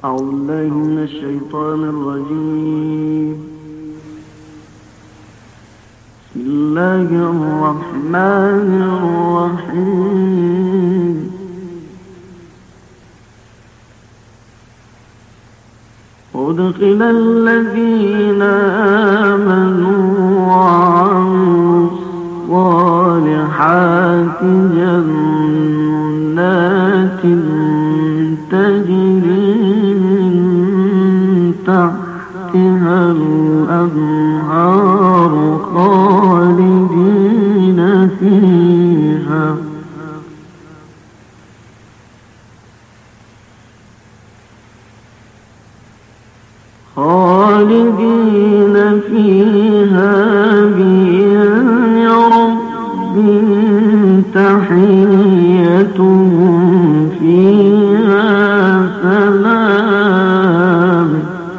أعوذ بالله من الشيطان الرجيم. بسم الله الرحمن الرحيم. أدخل الذين آمنوا وعملوا الصالحات جنات تجري من تحتها الأنهار خالدين فيها بإذن ربهم تحيتهم فيها سلام.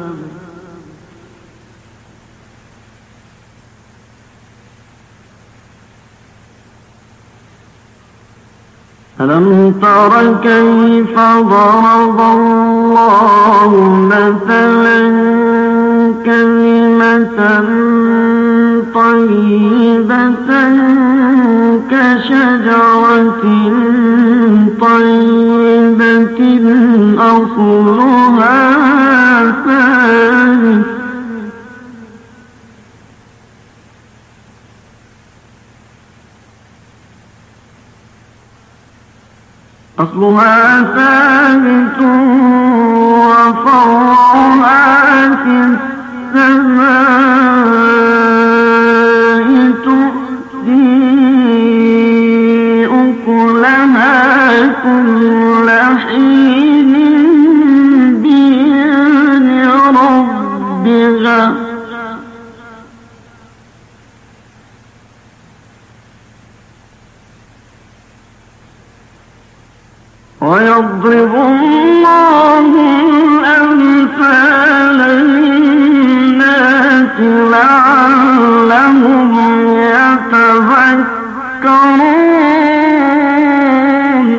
ألم تر كيف ضرب الله مثلا كلمة طيبة كشجرة طيبة أصلها ثابت وفرعها في السماء تؤتي أكلها كل حين بإذن ربها ويضرب الله الأمثال للناس لعلهم يتذكرون.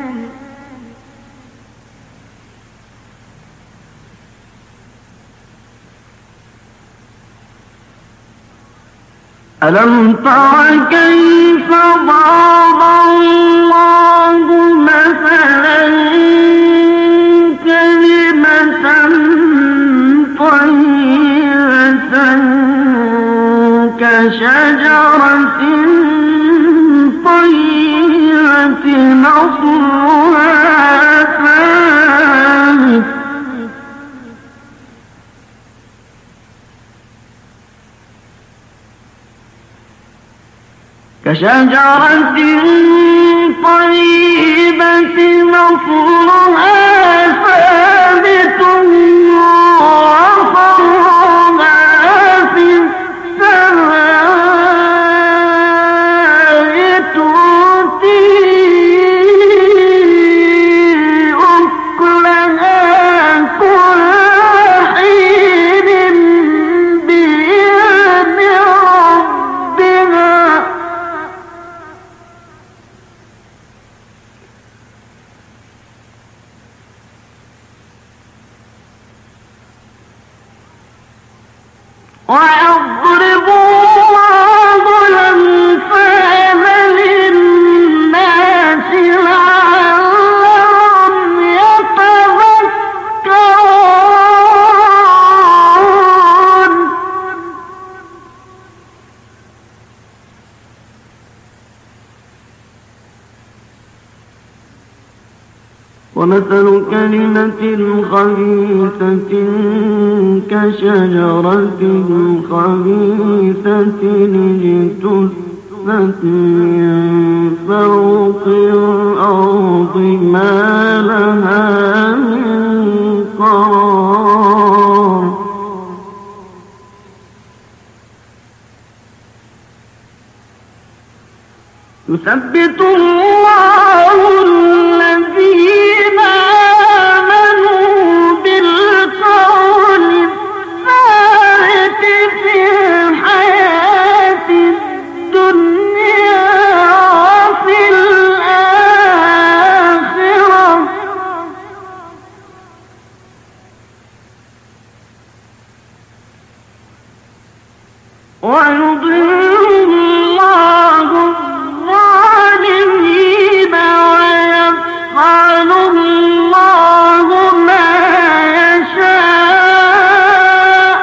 ألم تر كيف ضرب الله مثلا كلمة طيبة كشجرة طيبة أصلها ثابت كشجرة طيبة أصلها ثابت وفرعها في السماء تؤتي أكلها كل حين بإذن ربها ويضرب الله الأمثال للناس لعلهم يتذكرون. ومثل كلمة خبيثة كشجرة خبيثة اجتثت من فوق الأرض ما لها من قرار. يثبت الله الذين آمنوا بالقول الثابت في الحياة الدنيا وفي الآخرة ويضل الله الظالمين ويفعل الله ما يشاء.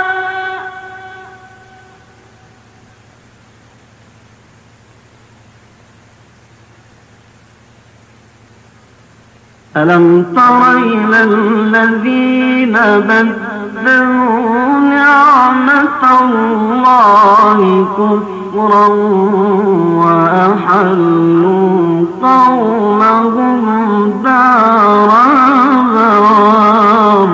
ألم تر إلى الذين بدلوا نعمة الله كفرا وأحلوا قومهم دار البوار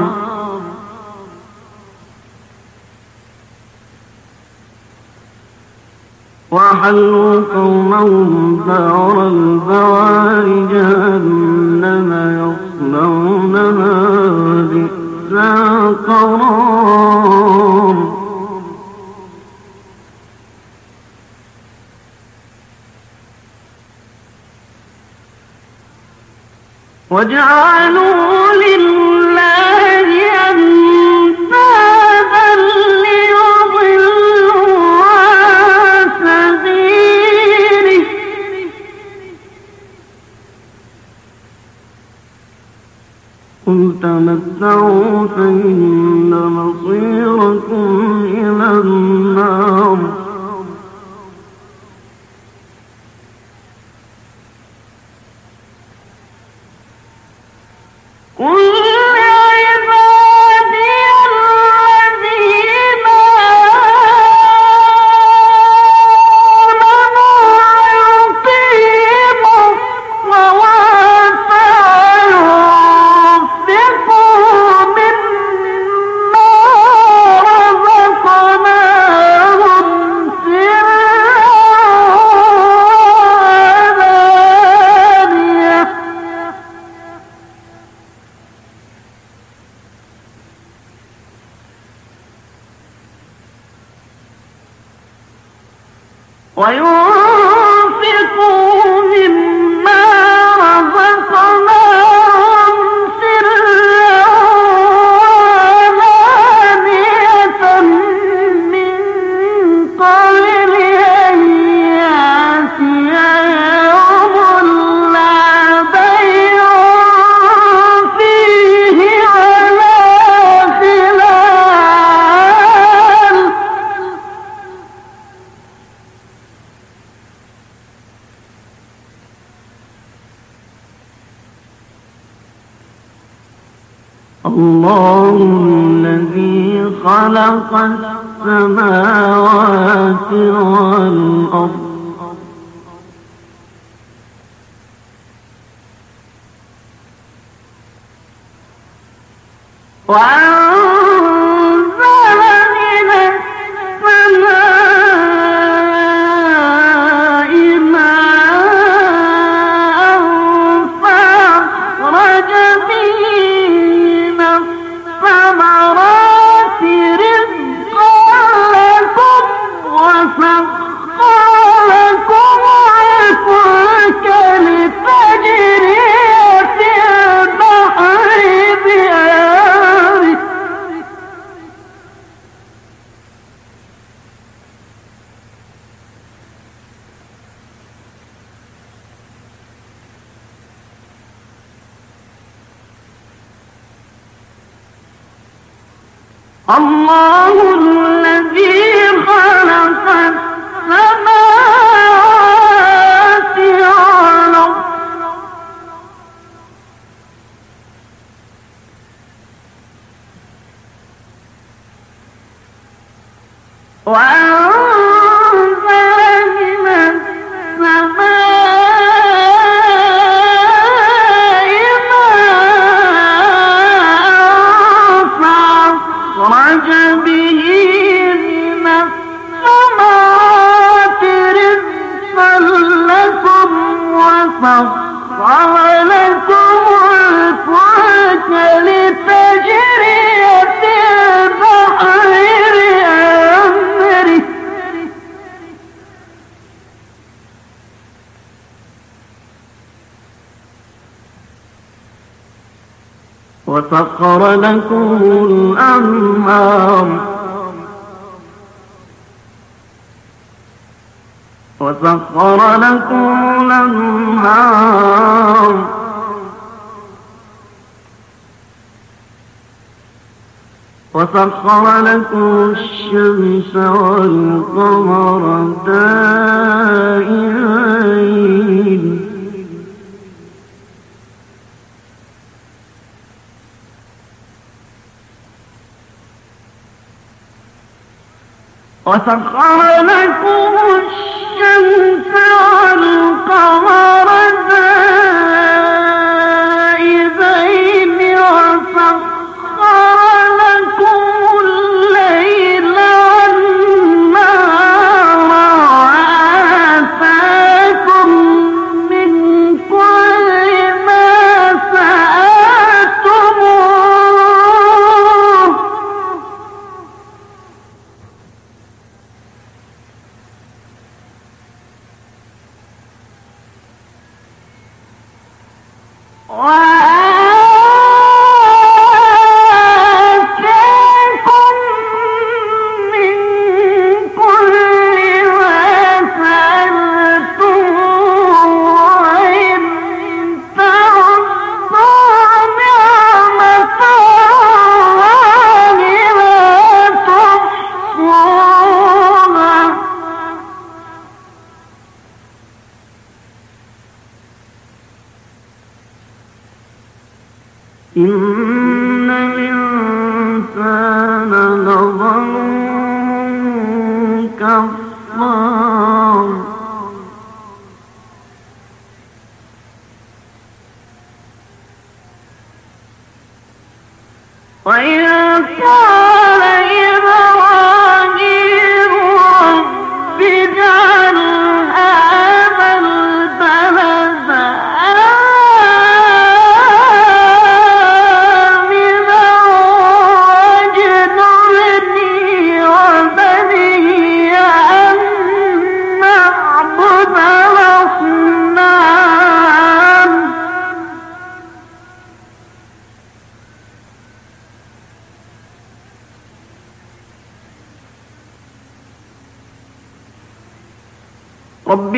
جهنم يصلونها بئس القرار. وجعلوا لله أندادا ليضلوا عن سبيله قل تمتعوا فإن مصيركم إلى النار. قل لعبادي الذين آمنوا يقيموا الصلاة وينفقوا مما رزقناهم سرا وعلانية من قبل أن يأتي يوم لا بيع فيه ولا خلال. الله الذي خلق السماوات والأرض وأنزل من السماء ماء فأخرج به الثمرات رزقا لكم وسخر لكم الفلك لتجري في البحر بأمره الله الذي خلق السماوات والأرض وأنزل من السماء ماء فأخرج به من الثمرات رزقا لكم وسخر لكم الفلك لتجري في البحر بأمره وسخر لكم الأنهار وسخر لكم الأنهار وسخر لكم الشمس والقمر دائبين وسخر لكم الشمس والقمر دائبين وسخر لكم الليل والنهار وآتاكم من كل ما سألتموه وآتاكم من كل ما سألتموه وإن تعدوا نعمة الله لا تحصوها إن الإنسان لظلوم كفار وإذا قال إبراهيم رب اجعل هذا البلد آمنا واجنبني وبني أن نعبد الأصنام رب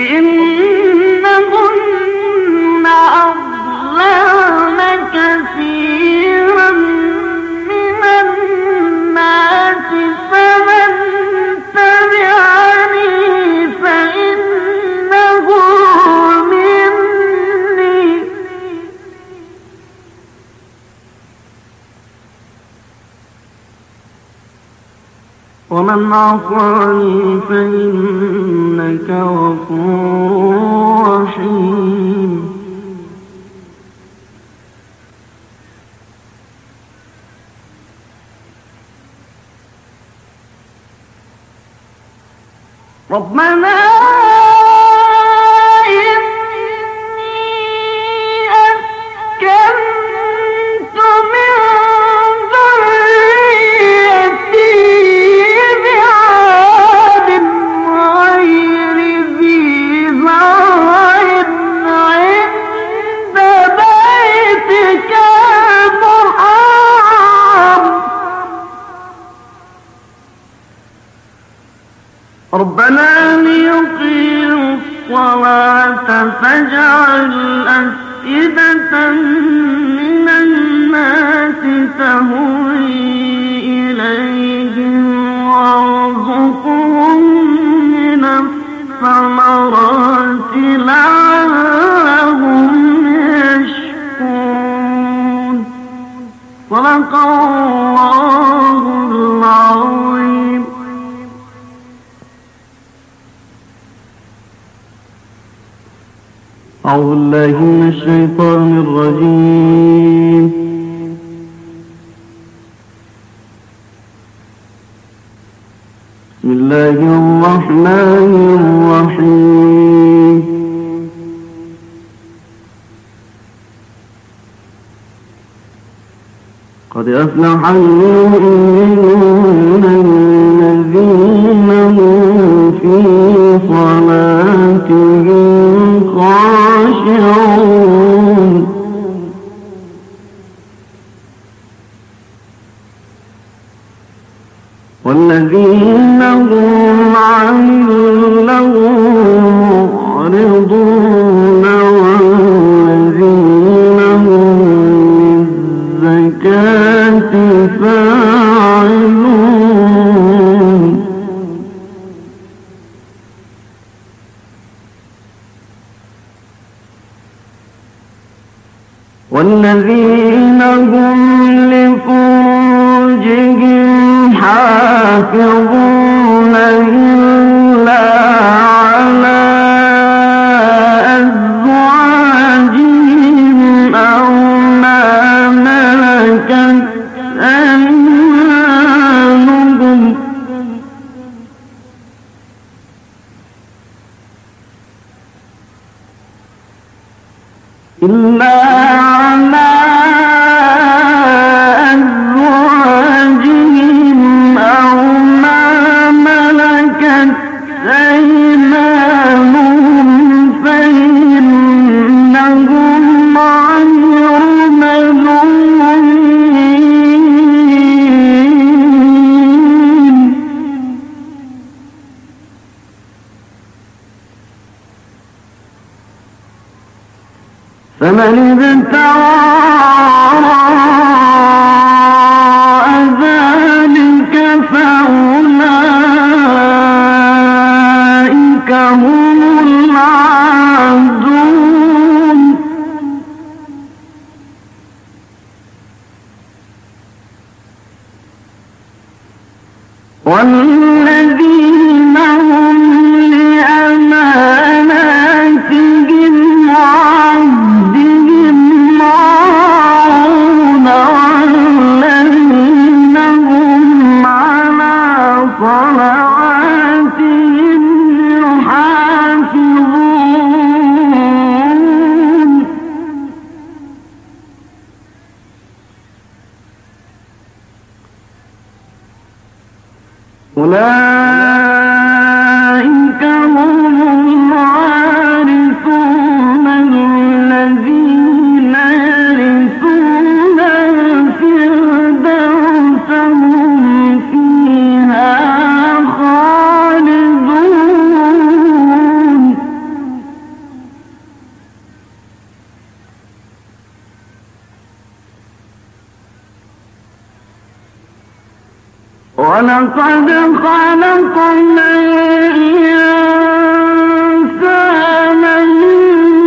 إنهن أضللن كثيرا من الناس فمن تبعني فإنه مني ومن عصاني فإنك غفور رحيم ربنا إني أسكنت من ذريتي بعاد غير ذي زرع عند بيتك المحرم ربنا ليقيموا الصلاة فاجعل أفئدة من الناس تهوي إليهم وارزقهم من الثمرات لعلهم يشكرون صدق الله العظيم. أعوذ بالله من الشيطان الرجيم. بسم الله الرحمن الرحيم. قد أفلح المؤمنون الذين هم في صلاتهم خاشعون والذين هم عن اللغو معرضون والذين هم للزكاة فاعلون والذين هم لفروجهم حافظون إلا على أزواجهم أو ما ملكت أيمانهم إلا على أزواجهم أو ما ملكت أيمانهم فإنهم غير ملومين فمن ابتغى وراء ذلك فأولئك هم العادون والذين هم لأماناتهم وعهدهم راعون والذين هم على صلواتهم يحافظون أولئك هم الوارثون الذين يرثون الفردوس هم فيها خالدون ولقد خلقنا الإنسان من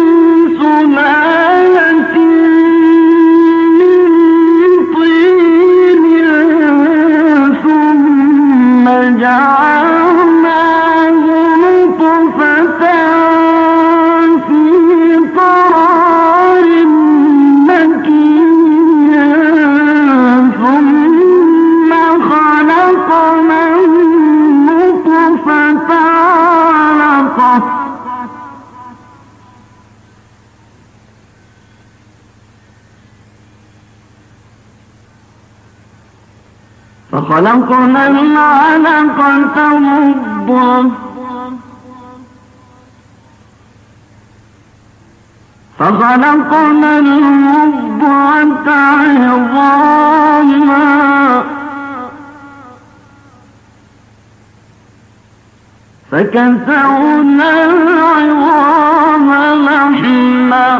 سلالة من طين ثم جعلناه نطفة في قرار مكين ثم خلقنا النطفة علقة فخلقنا العلقة مضغة فخلقنا المضغة عظاما فكسونا العظام لحما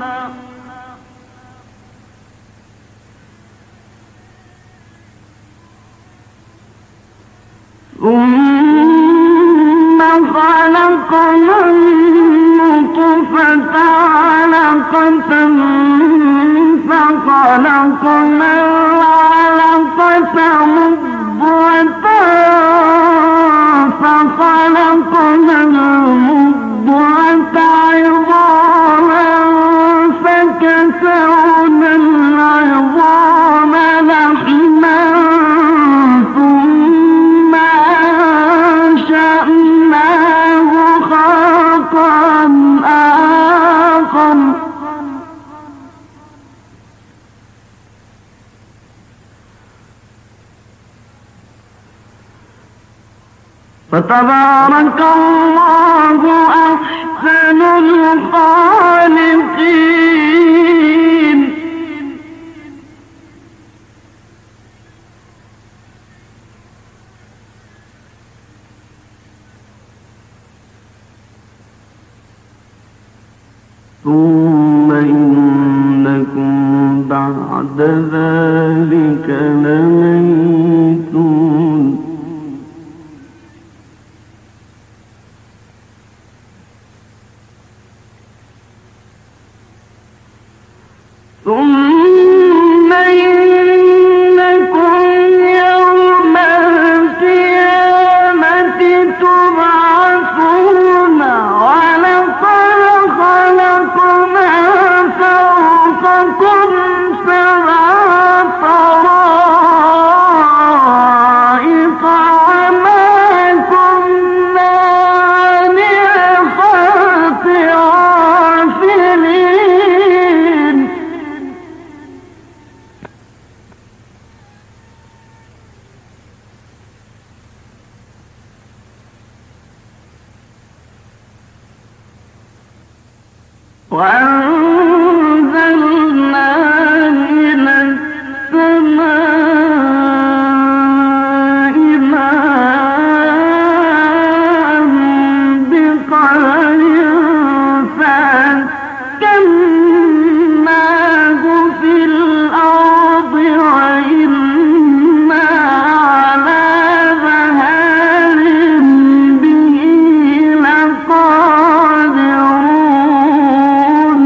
ثم خلقنا النطفة علقة فخلقنا العلقة مضغة فخلقنا المضغة عظاما فكسونا العظام لحما ثم أنشأناه خلقا آخر فتبارك الله أحسن الخالقين ثم إنكم بعد ذلك لميتون ثم إنكم يوم القيامة تبعثون ولقد خلقنا فوقكم سبع طرائق وما كنا عن الخلق غافلين وأنزلنا من السماء ماء بقدر فأسكناه في الأرض وإنا على ذهاب به لقادرون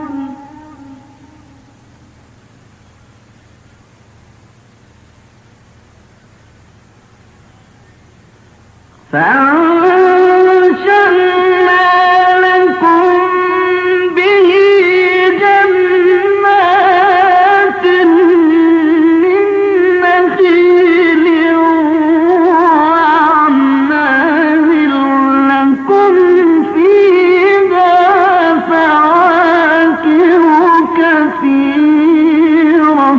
فأنشأنا لكم به جنات من نخيل وأعناب لكم فيها فواكه كثيرة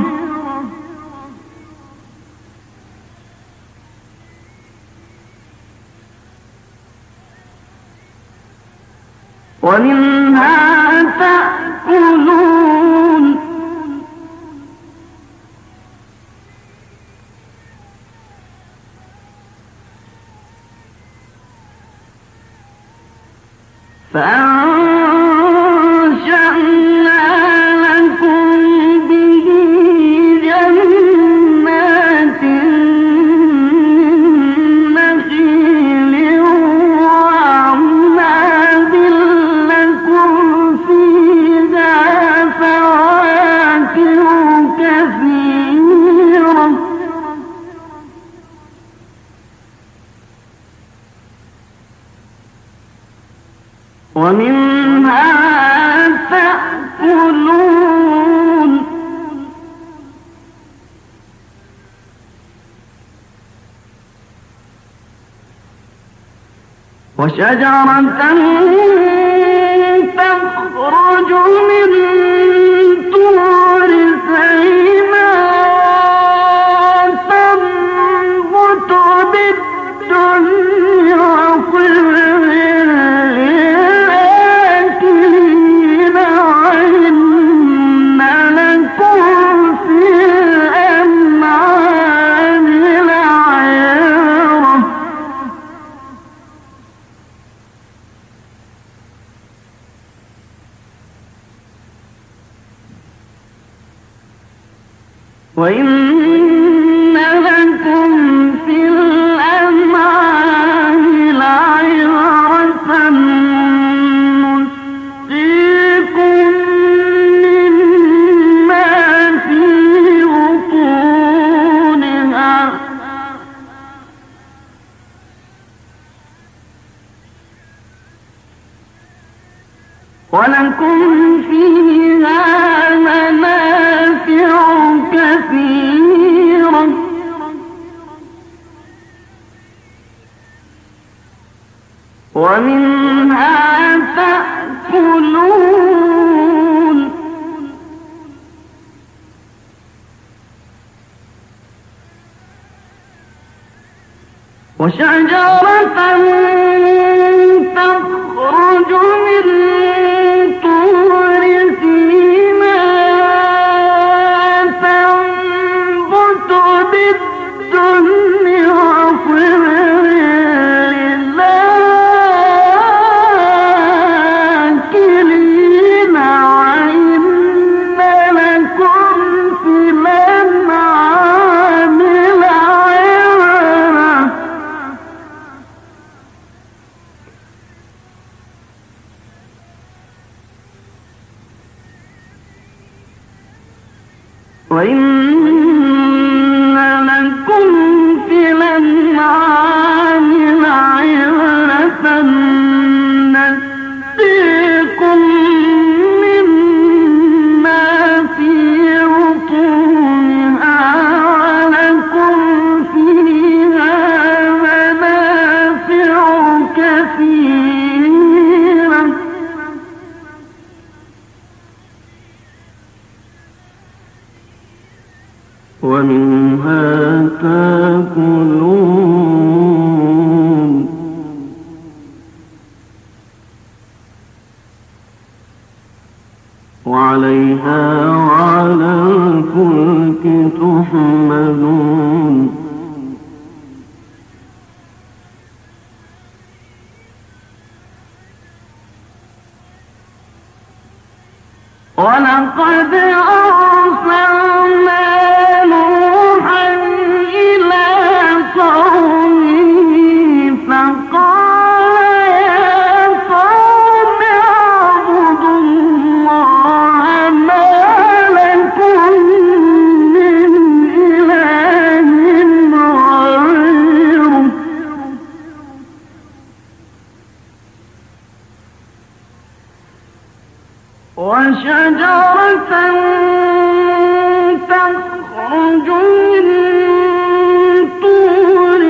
ومنها تأكلون فأنشأنا لكم به جنات من نخيل وأعناب لكم فيها فواكه كثيرة ومنها تأكلون وشجرة تخرج من طور سيناء تنبت بالدهن وصبغ للآكلين وإن لكم في الأنعام لعبرة وإن لكم في الأنعام لعبرة نسقيكم مما في بطونها ولكم فيها منافع كثيرة ومنها تأكلون وشجرة تخرج من طور سيناء تنبت بالدهن وصبغ للآكلين تاكلون وعليها وعلى الفلك تحملون ولقد أرسلنا نوحا إلى قومه فقال يا قوم اعبدوا الله ما لكم من إله غيره وشجرة تخرج من طور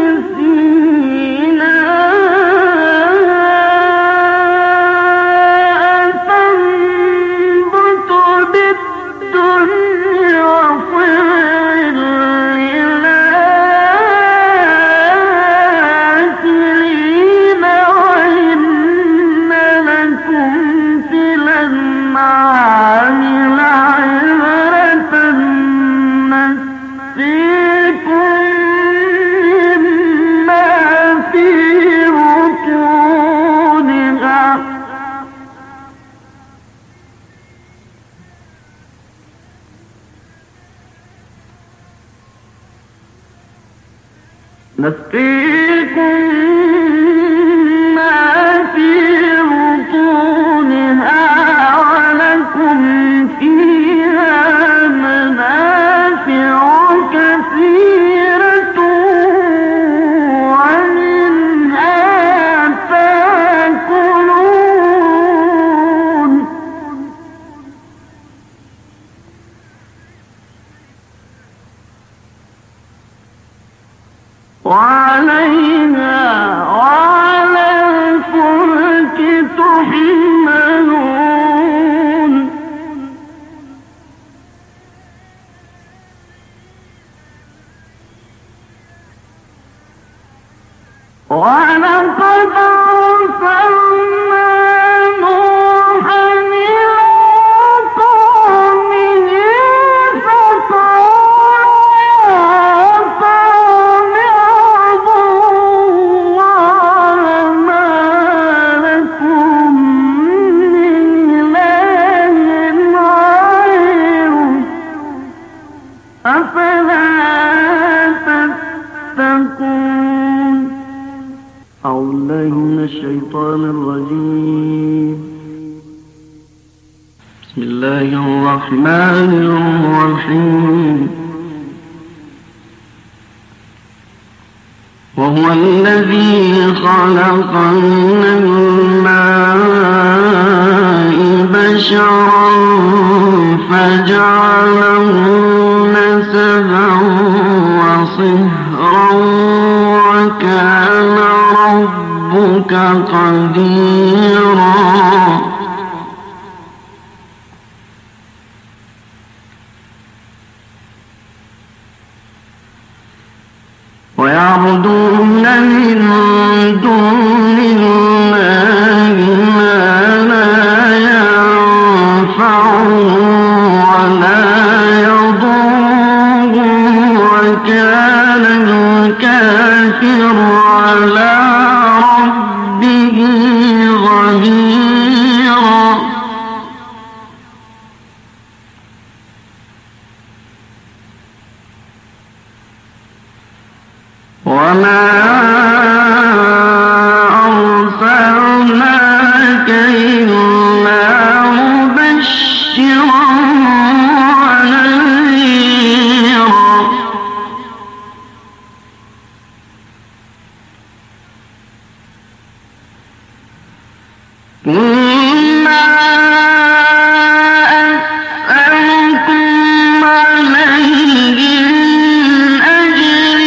سيناء تنبت بالدهن وصبغ للآكلين وإن لكم في الأنعام لعبرة نسقيكم مما في بطونها ولكم فيها منافع كثيرة ومنها تأكلون وعليها وعلى الفلك تحملون ولقد أرسلنا نوحا إلى قومه فقال يا قوم اعبدوا الله ما لكم من إله غيره أفلا تتقون أعوذ بالله من الشيطان الرجيم بسم الله الرحمن الرحيم وهو الذي خلق من الماء بشرا فجعله نسبا وصهرا وكان ربك قديرا ويعبدون من دون الله ما لا ينفعهم ولا يضرهم وكان الكافر على ربه ظهيرا وما أرسلناك إلا مبشرا ونذيرا ما أسألكم عليه من أجر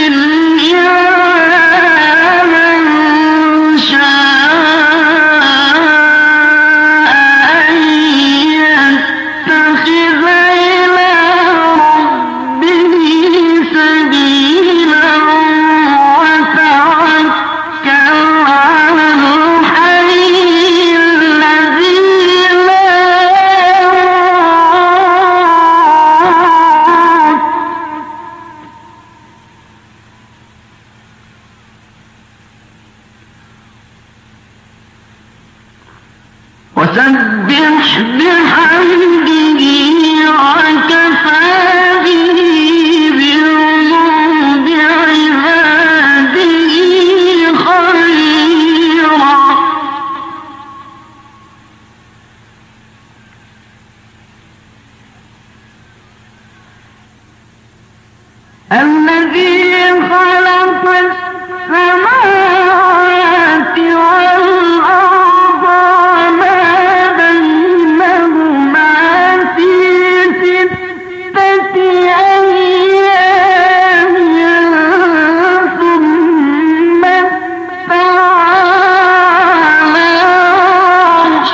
إلا من شاء أن يتخذ إلى ربه سبيلا وسبح بحمده وكفى به بذنوب عباده خبيرا. الذي خلق السماوات والأرض وما بينهما في 6 أيام ثم استوى على العرش.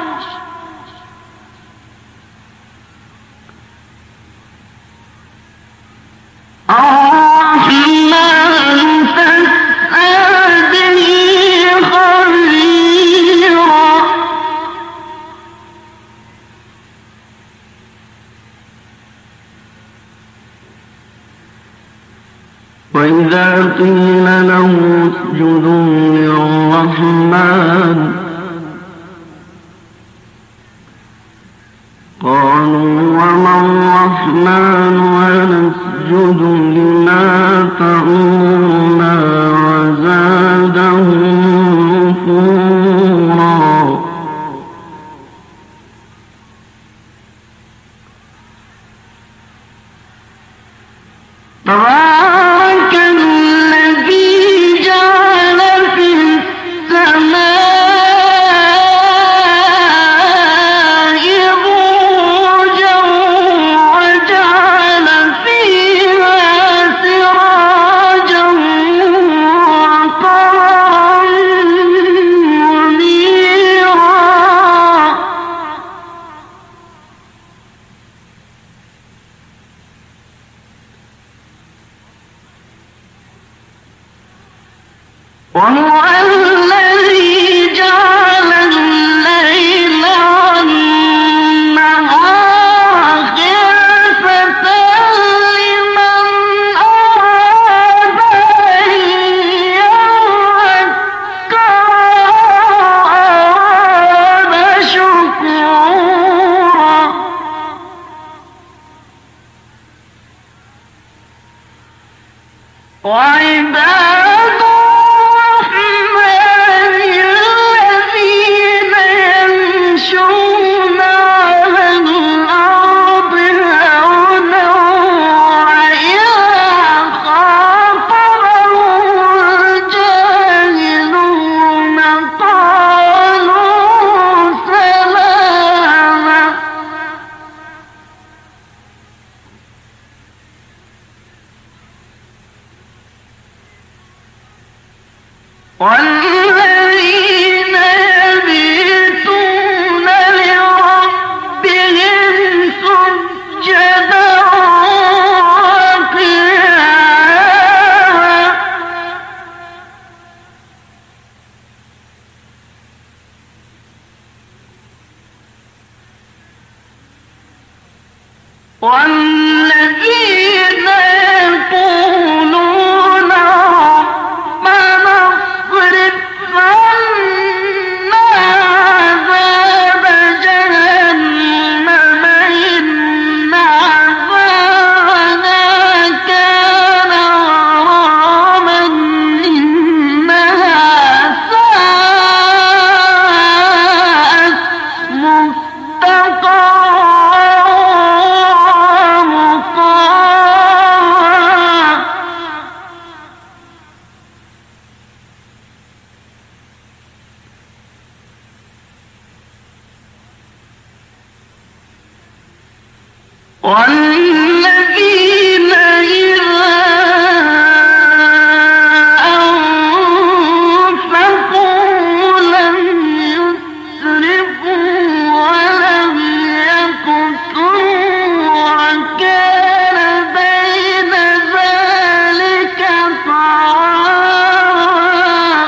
الرحمن فاسأل به خبيرا. وإذا قيل له اسجدوا للرحمن قالوا وما الرحمن ونسجد لما تأمرنا وزادهم نفورا. تبارك الذي جعل في السماء بروجا وجعل فيها سراجا وقمرا منيرا. وهو الذي جعل الليل والنهار خلفة لمن أراد أن يذكر أراد شكورا. وعباد الرحمن الذين يمشون على الأرض هونا وإذا خاطبهم الجاهلون قالوا سلاما. والذين يبيتون لربهم سجدا وقياما. والذين يقولون ربنا اصرف عنا عذاب جهنم إن عذابها كان غراما إنها ساءت مستقرا ومقاما. والذين إذا أنفقوا لم يسرفوا ولم يقتروا وكان بين ذلك قواما.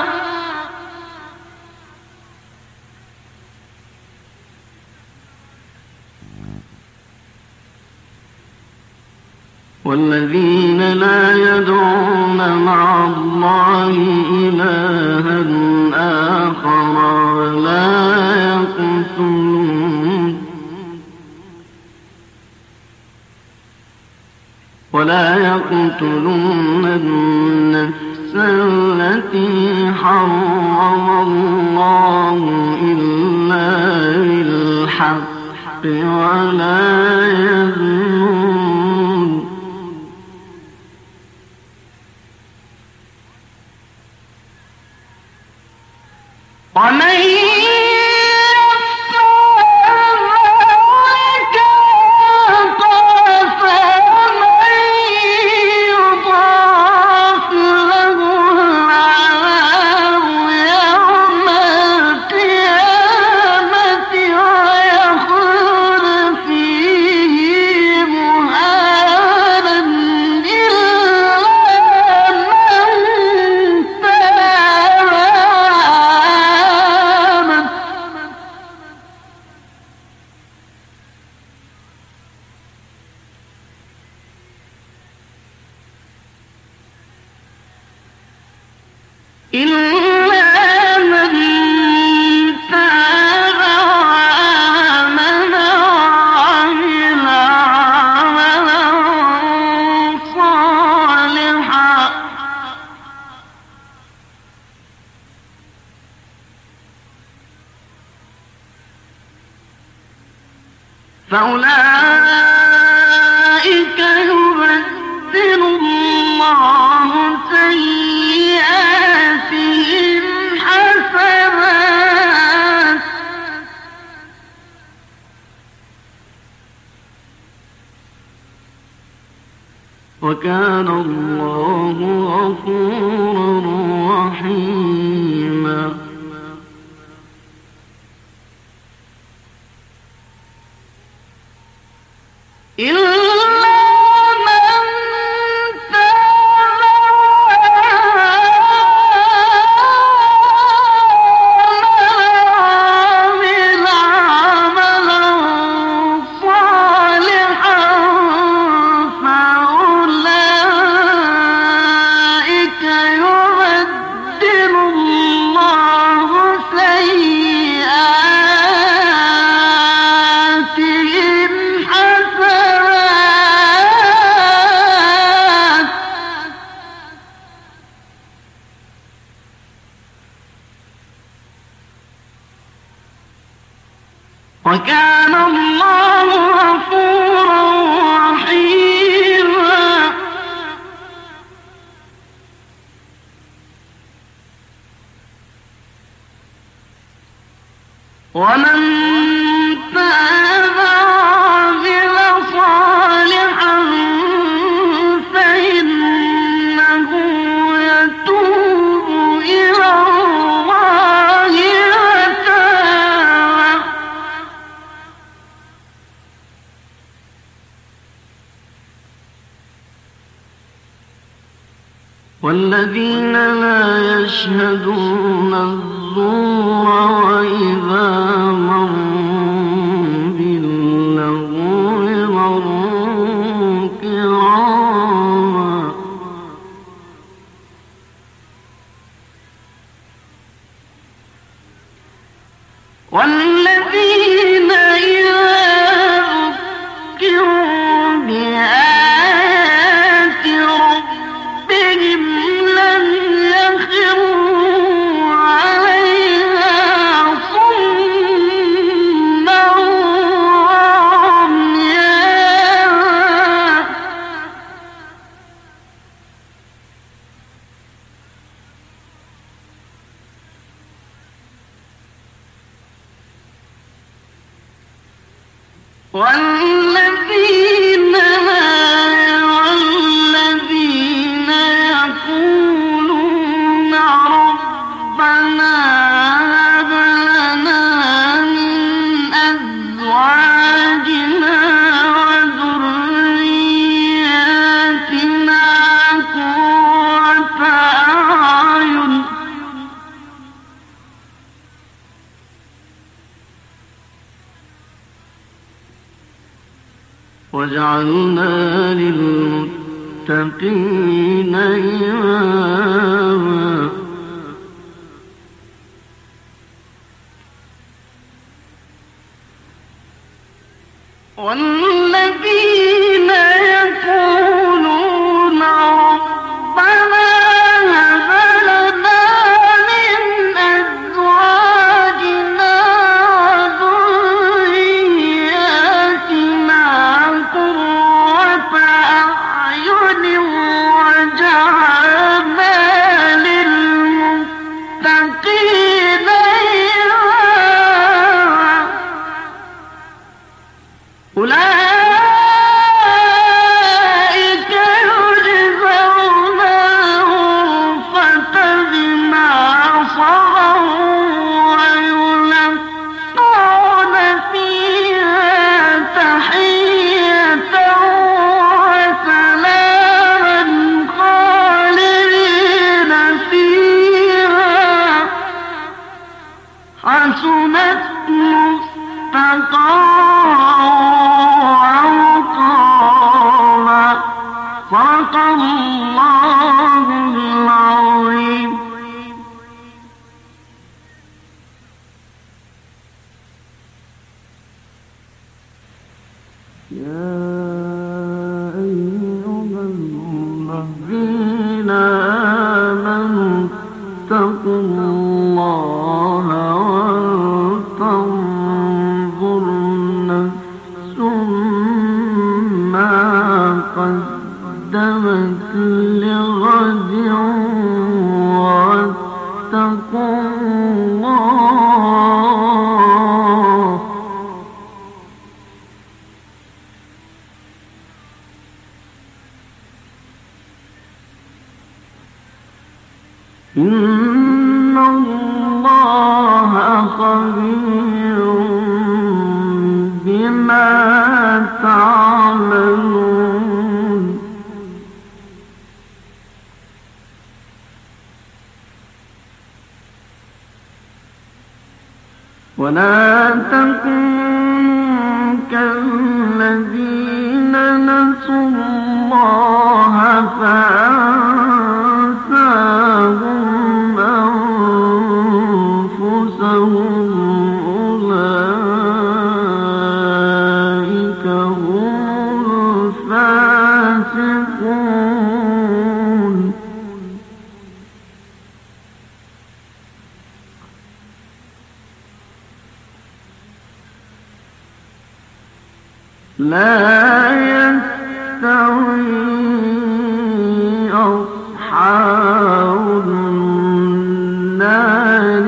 والذين لا يدعون مع الله إلها آخر ولا يقتلون النفس التي حرم الله إلا بالحق ولا يزنون ومن فأولئك يبدل الله سيئاتهم حسنات وكان الله غفورا رحيما إلا من تاب وعمل عملا صالحا فأولئك يبدل الله سيئاتهم وكان الله غفورا رحيما ومن تاب وعمل صالحا فإنه يتوب إلى الله متابا والذين لا يشهدون الزور وإذا مروا باللغو مروا كراما والذين إذا ذكروا بآيات ربهم لم يخروا عليها صما وعميانا والذين يقولون ربنا هب لنا من أزواجنا وذرياتنا قرة أعين وجعلنا للمتقين إماما واتقوا الله إن الله خبير بما تعملون ولا تكونوا كالذين نسوا الله فأنساهم أنفسهم أولئك هم الفاسقون لا يستوي أصحاب النار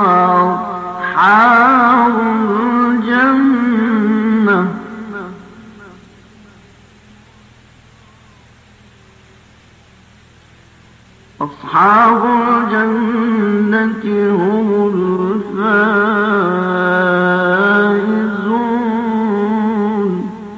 وأصحاب الجنة أصحاب الجنة هم الفائزون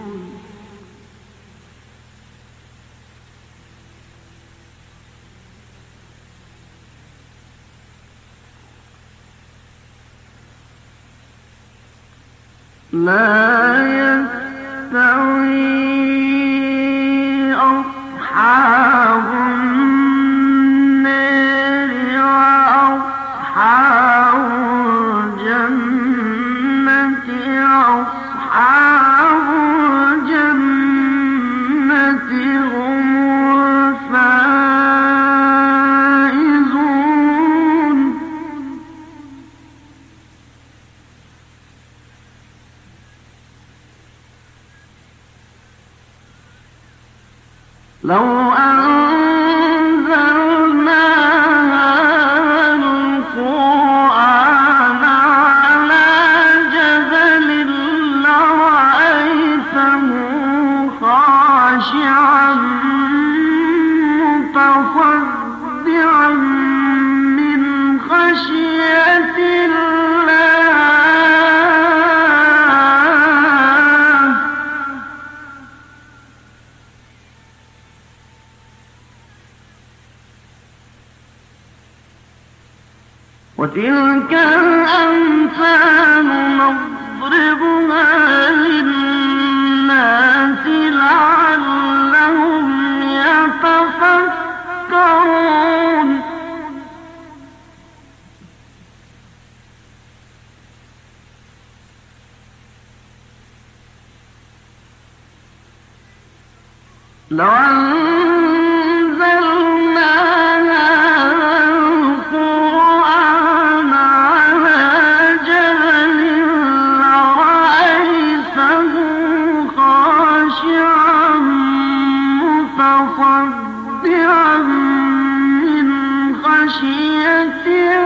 لا يستوي أصحاب النار وأصحاب الجنة أصحاب الجنة هم الفائزون لو أنزلنا القرآن على جبل لرأيته خاشعا متصدعا من خشية الله وتلك الأمثال نضربها للناس لعلهم يتفكرون لو أنزلنا القرآن على جبل لرأيته خاشعا متصدعا من خشية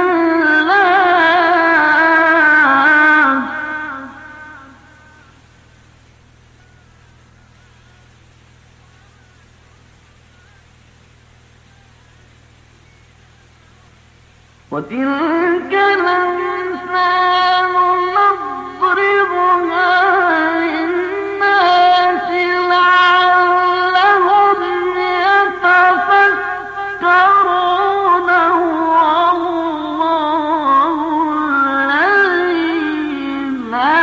الله وتلك الأمثال نضربها للناس لعلهم يتفكرون والله الذي لا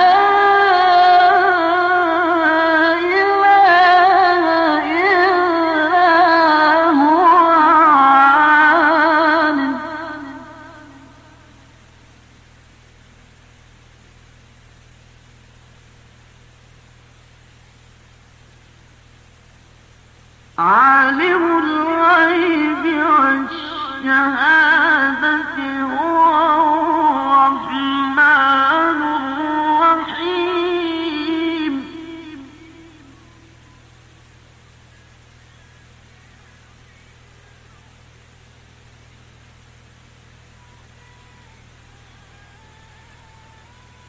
إله إلا هو عالم الغيب والشهادة هو الرحمن الرحيم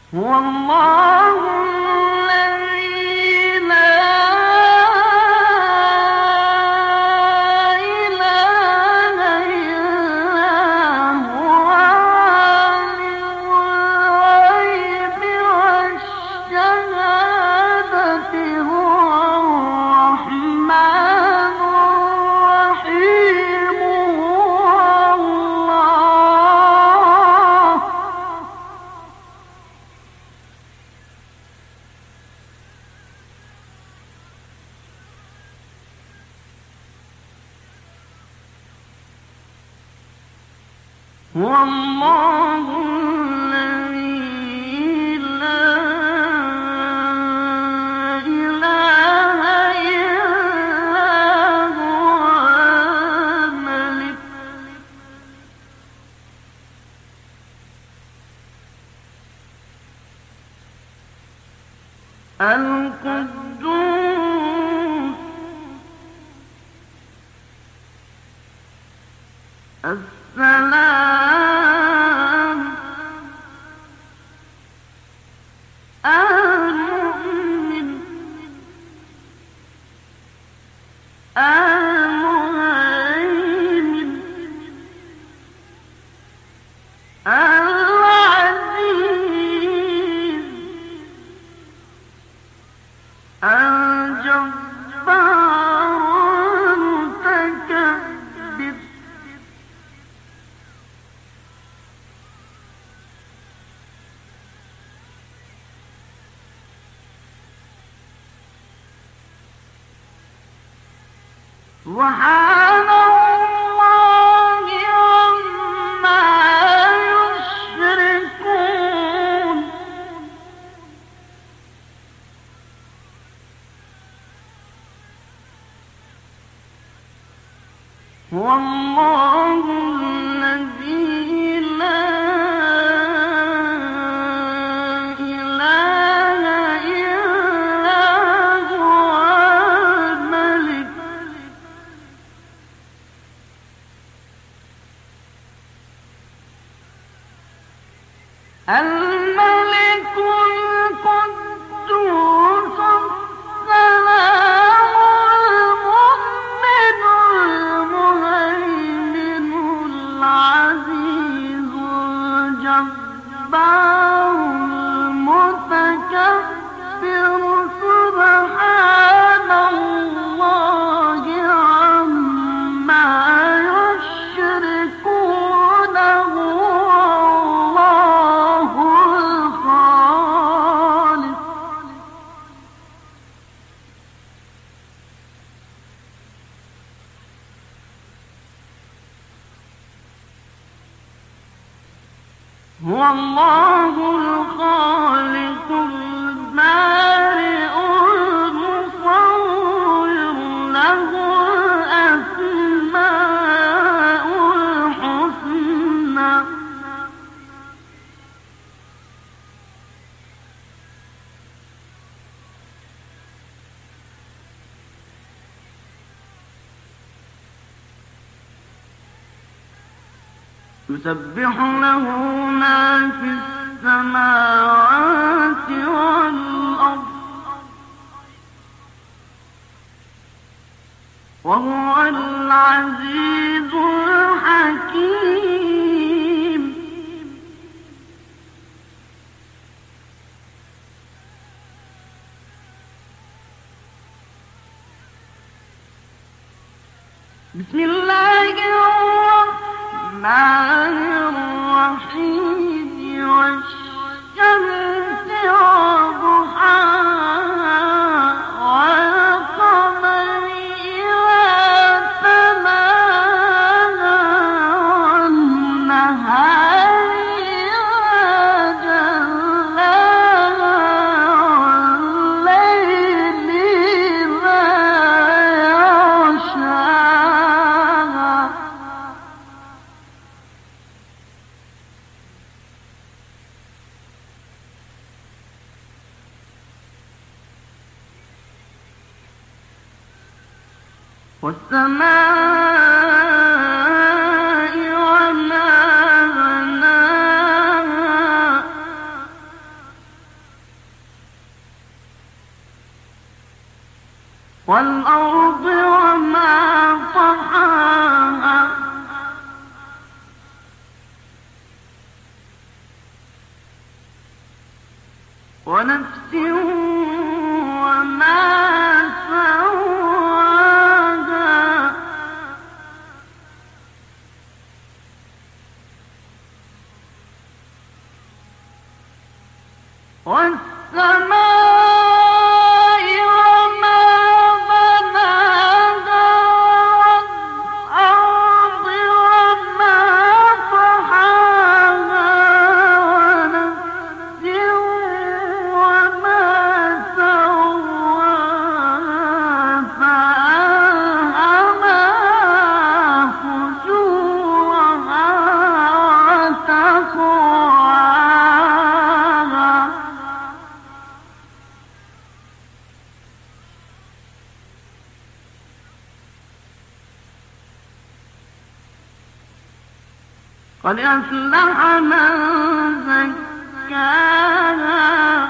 هو الله الذي لا إله إلا هو عالم الغيب والشهادة هو الرحمن الرحيم هو الله هو الله الذي لا إله إلا هو الملك القدوس السلام المؤمن المهيمن العزيز الجبار المتكبر سبحان الله عما يشركون هو الله الذي لا إله إلا هو الملك الملك القدوس السلام المؤمن المهيمن العزيز الجبار المتكبر سبحان الله عما يشركون هو الله الخالق هو الله الخالق البارئ المصور له الأسماء الحسنى يسبح له ما في السماوات والأرض وهو العزيز الحكيم بسم الله الرحمن الرحيم والشمس وضحاها والقمر إذا تلاها والنهار إذا جلاها والليل إذا يغشاها والسماء وما بناها ونفس وما سواها والسماء وما بناها والأرض وما طحاها ونفس وما سواها فألهمها فجورها وتقواها قد أفلح من زكاها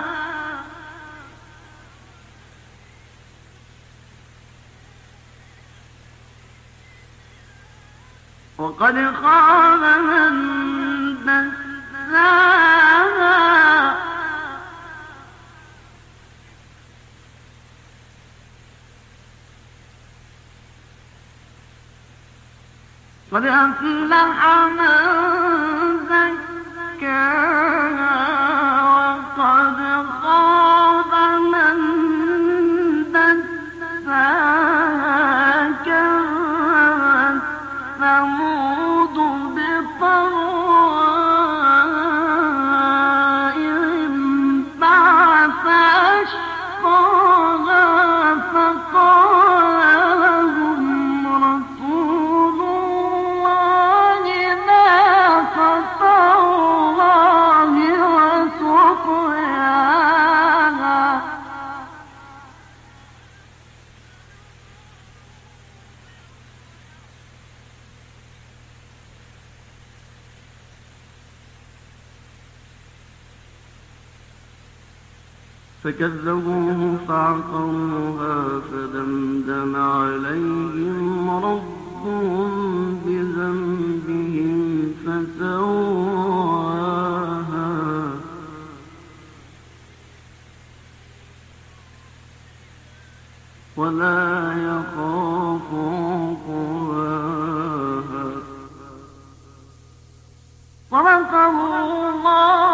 وقد خاب من دساها قد أفلح من زكاها وقد خاب من دساها كذبت ثمود بطغواهم بعث أشقاها فقال لهم رسول الله ناقة الله وسقياها فكذبوه فعقروها فدمدم عليهم ربهم بذنبهم فسواها ولا يخاف عقباها صدق الله